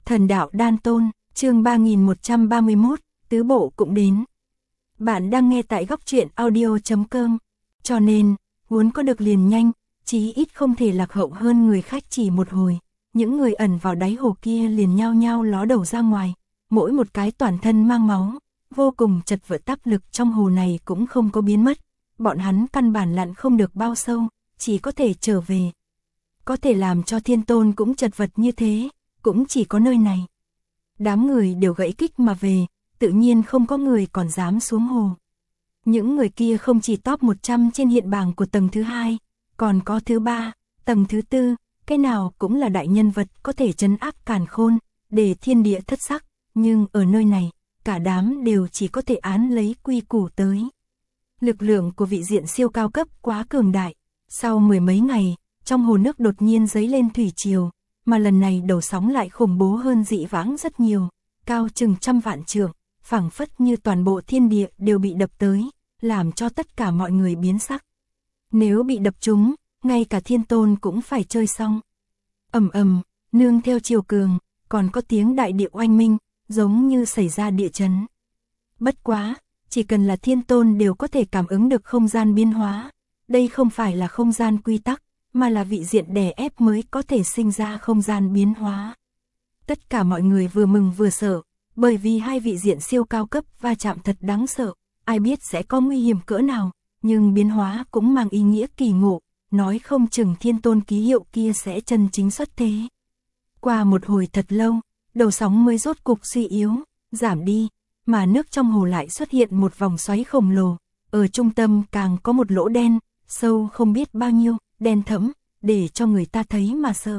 Thần đạo đan tôn, chương 3131, tứ bộ cũng đến. Bạn đang nghe tại góc truyện audio.com, cho nên, muốn có được liền nhanh, chí ít không thể lạc hậu hơn người khách chỉ một hồi. Những người ẩn vào đáy hồ kia liền nhao nhao ló đầu ra ngoài, mỗi một cái toàn thân mang máu, vô cùng chật vật táp lực trong hồ này cũng không có biến mất. Bọn hắn căn bản lặn không được bao sâu, chỉ có thể trở về. Có thể làm cho Thiên Tôn cũng chật vật như thế, cũng chỉ có nơi này. Đám người đều gãy kích mà về, tự nhiên không có người còn dám xuống hồ. Những người kia không chỉ top 100 trên hiện bảng của tầng thứ 2, còn có thứ 3, tầng thứ 4, cái nào cũng là đại nhân vật có thể trấn áp càn khôn, để thiên địa thất sắc, nhưng ở nơi này, cả đám đều chỉ có thể án lấy quy củ tới. Lực lượng của vị diện siêu cao cấp quá cường đại, sau mười mấy ngày, trong hồ nước đột nhiên dấy lên thủy triều, mà lần này đầu sóng lại khủng bố hơn dị vãng rất nhiều, cao chừng trăm vạn trượng, phảng phất như toàn bộ thiên địa đều bị đập tới, làm cho tất cả mọi người biến sắc. Nếu bị đập trúng, ngay cả Thiên Tôn cũng phải chơi xong. Ầm ầm, nương theo chiều cường, còn có tiếng đại địa oanh minh, giống như xảy ra địa chấn. Bất quá, chỉ cần là Thiên Tôn đều có thể cảm ứng được không gian biến hóa. Đây không phải là không gian quy tắc, mà là vị diện đè ép mới có thể sinh ra không gian biến hóa. Tất cả mọi người vừa mừng vừa sợ, bởi vì hai vị diện siêu cao cấp va chạm thật đáng sợ, ai biết sẽ có nguy hiểm cỡ nào, nhưng biến hóa cũng mang ý nghĩa kỳ ngộ, nói không chừng Thiên Tôn ký hiệu kia sẽ chân chính xuất thế. Qua một hồi thật lâu, đầu sóng mới rốt cục suy yếu, giảm đi, mà nước trong hồ lại xuất hiện một vòng xoáy khổng lồ, ở trung tâm càng có một lỗ đen, sâu không biết bao nhiêu, đen thẫm, để cho người ta thấy mà sợ.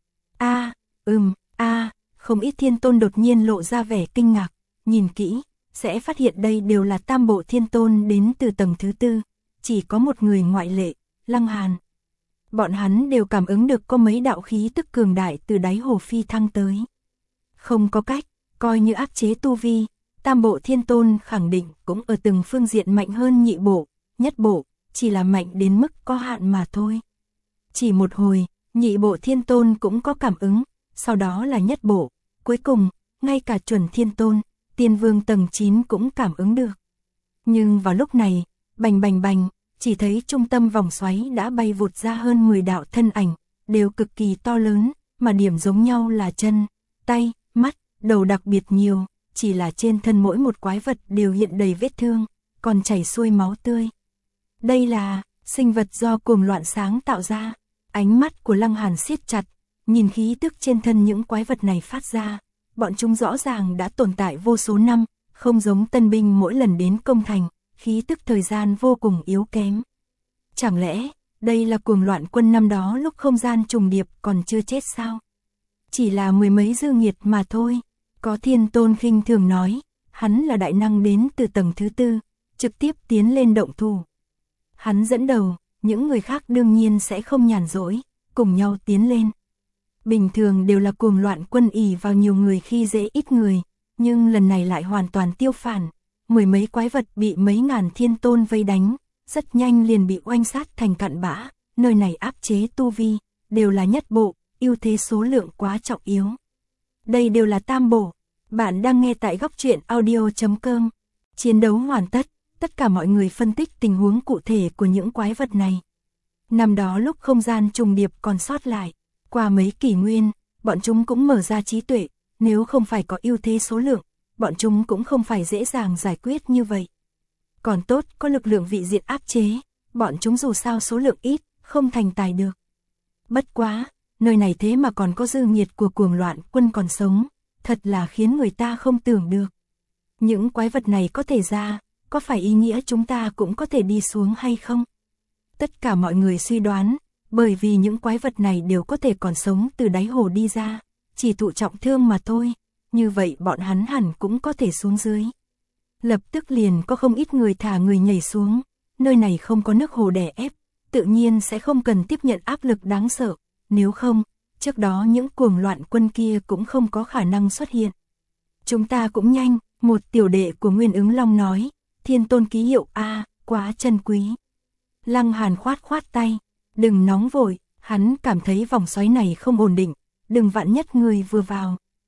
Không ít Thiên Tôn đột nhiên lộ ra vẻ kinh ngạc, nhìn kỹ, sẽ phát hiện đây đều là tam bộ Thiên Tôn đến từ tầng thứ 4, chỉ có một người ngoại lệ, Lăng Hàn. Bọn hắn đều cảm ứng được có mấy đạo khí tức cường đại từ đáy hồ phi thăng tới. Không có cách, coi như áp chế tu vi, tam bộ Thiên Tôn khẳng định cũng ở từng phương diện mạnh hơn nhị bộ, nhất bộ, chỉ là mạnh đến mức có hạn mà thôi. Chỉ một hồi, nhị bộ Thiên Tôn cũng có cảm ứng, sau đó là nhất bộ, cuối cùng, ngay cả chuẩn Thiên Tôn, Tiên Vương tầng 9 cũng cảm ứng được. Nhưng vào lúc này, bành bành bành, chỉ thấy trung tâm vòng xoáy đã bay vụt ra hơn 10 đạo thân ảnh, đều cực kỳ to lớn, mà điểm giống nhau là chân, tay, mắt, đầu đặc biệt nhiều, chỉ là trên thân mỗi một quái vật đều hiện đầy vết thương, còn chảy xuôi máu tươi. Đây là sinh vật do cuồng loạn sáng tạo ra. Ánh mắt của Lăng Hàn siết chặt, nhìn khí tức trên thân những quái vật này phát ra, bọn chúng rõ ràng đã tồn tại vô số năm, không giống tân binh mỗi lần đến công thành, khí tức thời gian vô cùng yếu kém. Chẳng lẽ, đây là cuồng loạn quân năm đó lúc không gian trùng điệp còn chưa chết sao? Chỉ là mười mấy dư nghiệt mà thôi. Có Thiên Tôn khinh thường nói, hắn là đại năng đến từ tầng thứ 4, trực tiếp tiến lên động thủ. Hắn dẫn đầu, những người khác đương nhiên sẽ không nhàn rỗi, cùng nhau tiến lên. Bình thường đều là cuồng loạn quân ỷ vào nhiều người khi dễ ít người, nhưng lần này lại hoàn toàn tiêu phản. Mười mấy quái vật bị mấy ngàn Thiên Tôn vây đánh, rất nhanh liền bị oanh sát thành cặn bã. Nơi này áp chế tu vi, đều là nhất bộ, ưu thế số lượng quá trọng yếu. Đây đều là tam bộ. Bạn đang nghe tại góc truyện audio.com. Chiến đấu hoàn tất, tất cả mọi người phân tích tình huống cụ thể của những quái vật này. Năm đó lúc không gian trùng điệp còn sót lại, qua mấy kỷ nguyên, bọn chúng cũng mở ra trí tuệ, nếu không phải có ưu thế số lượng, bọn chúng cũng không phải dễ dàng giải quyết như vậy. Còn tốt có lực lượng vị diện áp chế, bọn chúng dù sao số lượng ít, không thành tài được. Bất quá, nơi này thế mà còn có dư nghiệt của cuồng loạn quân còn sống, thật là khiến người ta không tưởng được. Những quái vật này có thể ra, có phải ý nghĩa chúng ta cũng có thể đi xuống hay không? Tất cả mọi người suy đoán, bởi vì những quái vật này đều có thể còn sống từ đáy hồ đi ra, chỉ thụ trọng thương mà thôi, như vậy bọn hắn hẳn cũng có thể xuống dưới. Lập tức liền có không ít người thả người nhảy xuống, nơi này không có nước hồ đè ép, tự nhiên sẽ không cần tiếp nhận áp lực đáng sợ, nếu không, trước đó những cuồng loạn quân kia cũng không có khả năng xuất hiện. Chúng ta cũng nhanh, một tiểu đệ của Nguyên Ứng Long nói, Thiên Tôn ký hiệu quá chân quý. Lăng Hàn khoát khoát tay, đừng nóng vội, hắn cảm thấy vòng xoáy này không ổn định, đừng vạn nhất người vừa vào,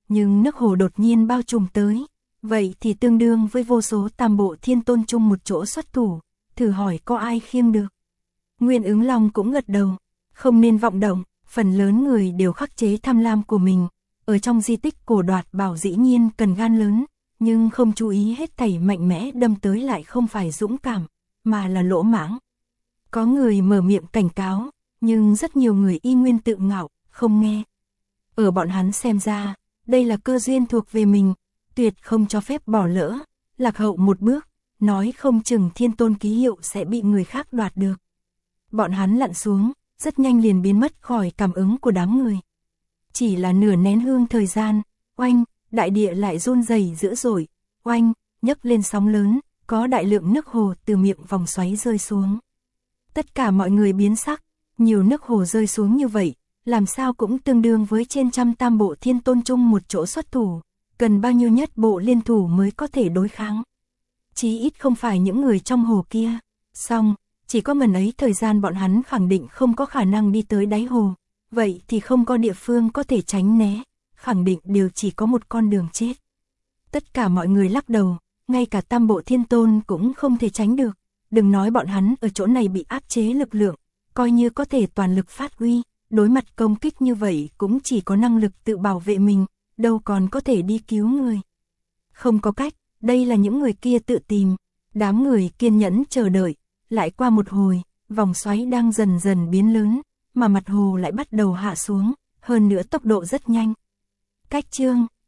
nhưng nước hồ đột nhiên bao trùm tới, vậy thì tương đương với vô số tam bộ thiên tôn chung một chỗ xuất thủ, thử hỏi có ai khiêng được. Nguyên Ứng Long cũng gật đầu, không nên vọng động, phần lớn người đều khắc chế tham lam của mình, ở trong di tích cổ đoạt bảo dĩ nhiên cần gan lớn, nhưng không chú ý hết thảy mạnh mẽ đâm tới lại không phải dũng cảm, mà là lỗ mãng. Có người mở miệng cảnh cáo, nhưng rất nhiều người y nguyên tự ngạo, không nghe. Ở bọn hắn xem ra, đây là cơ duyên thuộc về mình, tuyệt không cho phép bỏ lỡ, lạc hậu một bước, nói không chừng thiên tôn ký hiệu sẽ bị người khác đoạt được. Bọn hắn lặn xuống, rất nhanh liền biến mất khỏi cảm ứng của đám người. Chỉ là nửa nén hương thời gian, oanh, đại địa lại run rẩy dữ dội, oanh, nhấc lên sóng lớn, có đại lượng nước hồ từ miệng vòng xoáy rơi xuống. Tất cả mọi người biến sắc, nhiều nước hồ rơi xuống như vậy, làm sao cũng tương đương với trên trăm tam bộ thiên tôn chung một chỗ xuất thủ, cần bao nhiêu nhất bộ liên thủ mới có thể đối kháng. Chí ít không phải những người trong hồ kia, xong, chỉ có ngần ấy thời gian bọn hắn khẳng định không có khả năng đi tới đáy hồ, vậy thì không có địa phương có thể tránh né, khẳng định đều chỉ có một con đường chết. Tất cả mọi người lắc đầu, ngay cả tam bộ thiên tôn cũng không thể tránh được, đừng nói bọn hắn ở chỗ này bị áp chế lực lượng, coi như có thể toàn lực phát huy, đối mặt công kích như vậy cũng chỉ có năng lực tự bảo vệ mình, đâu còn có thể đi cứu người. Không có cách, đây là những người kia tự tìm, đám người kiên nhẫn chờ đợi, lại qua một hồi, vòng xoáy đang dần dần biến lớn, mà mặt hồ lại bắt đầu hạ xuống, hơn nữa tốc độ rất nhanh. Cách chương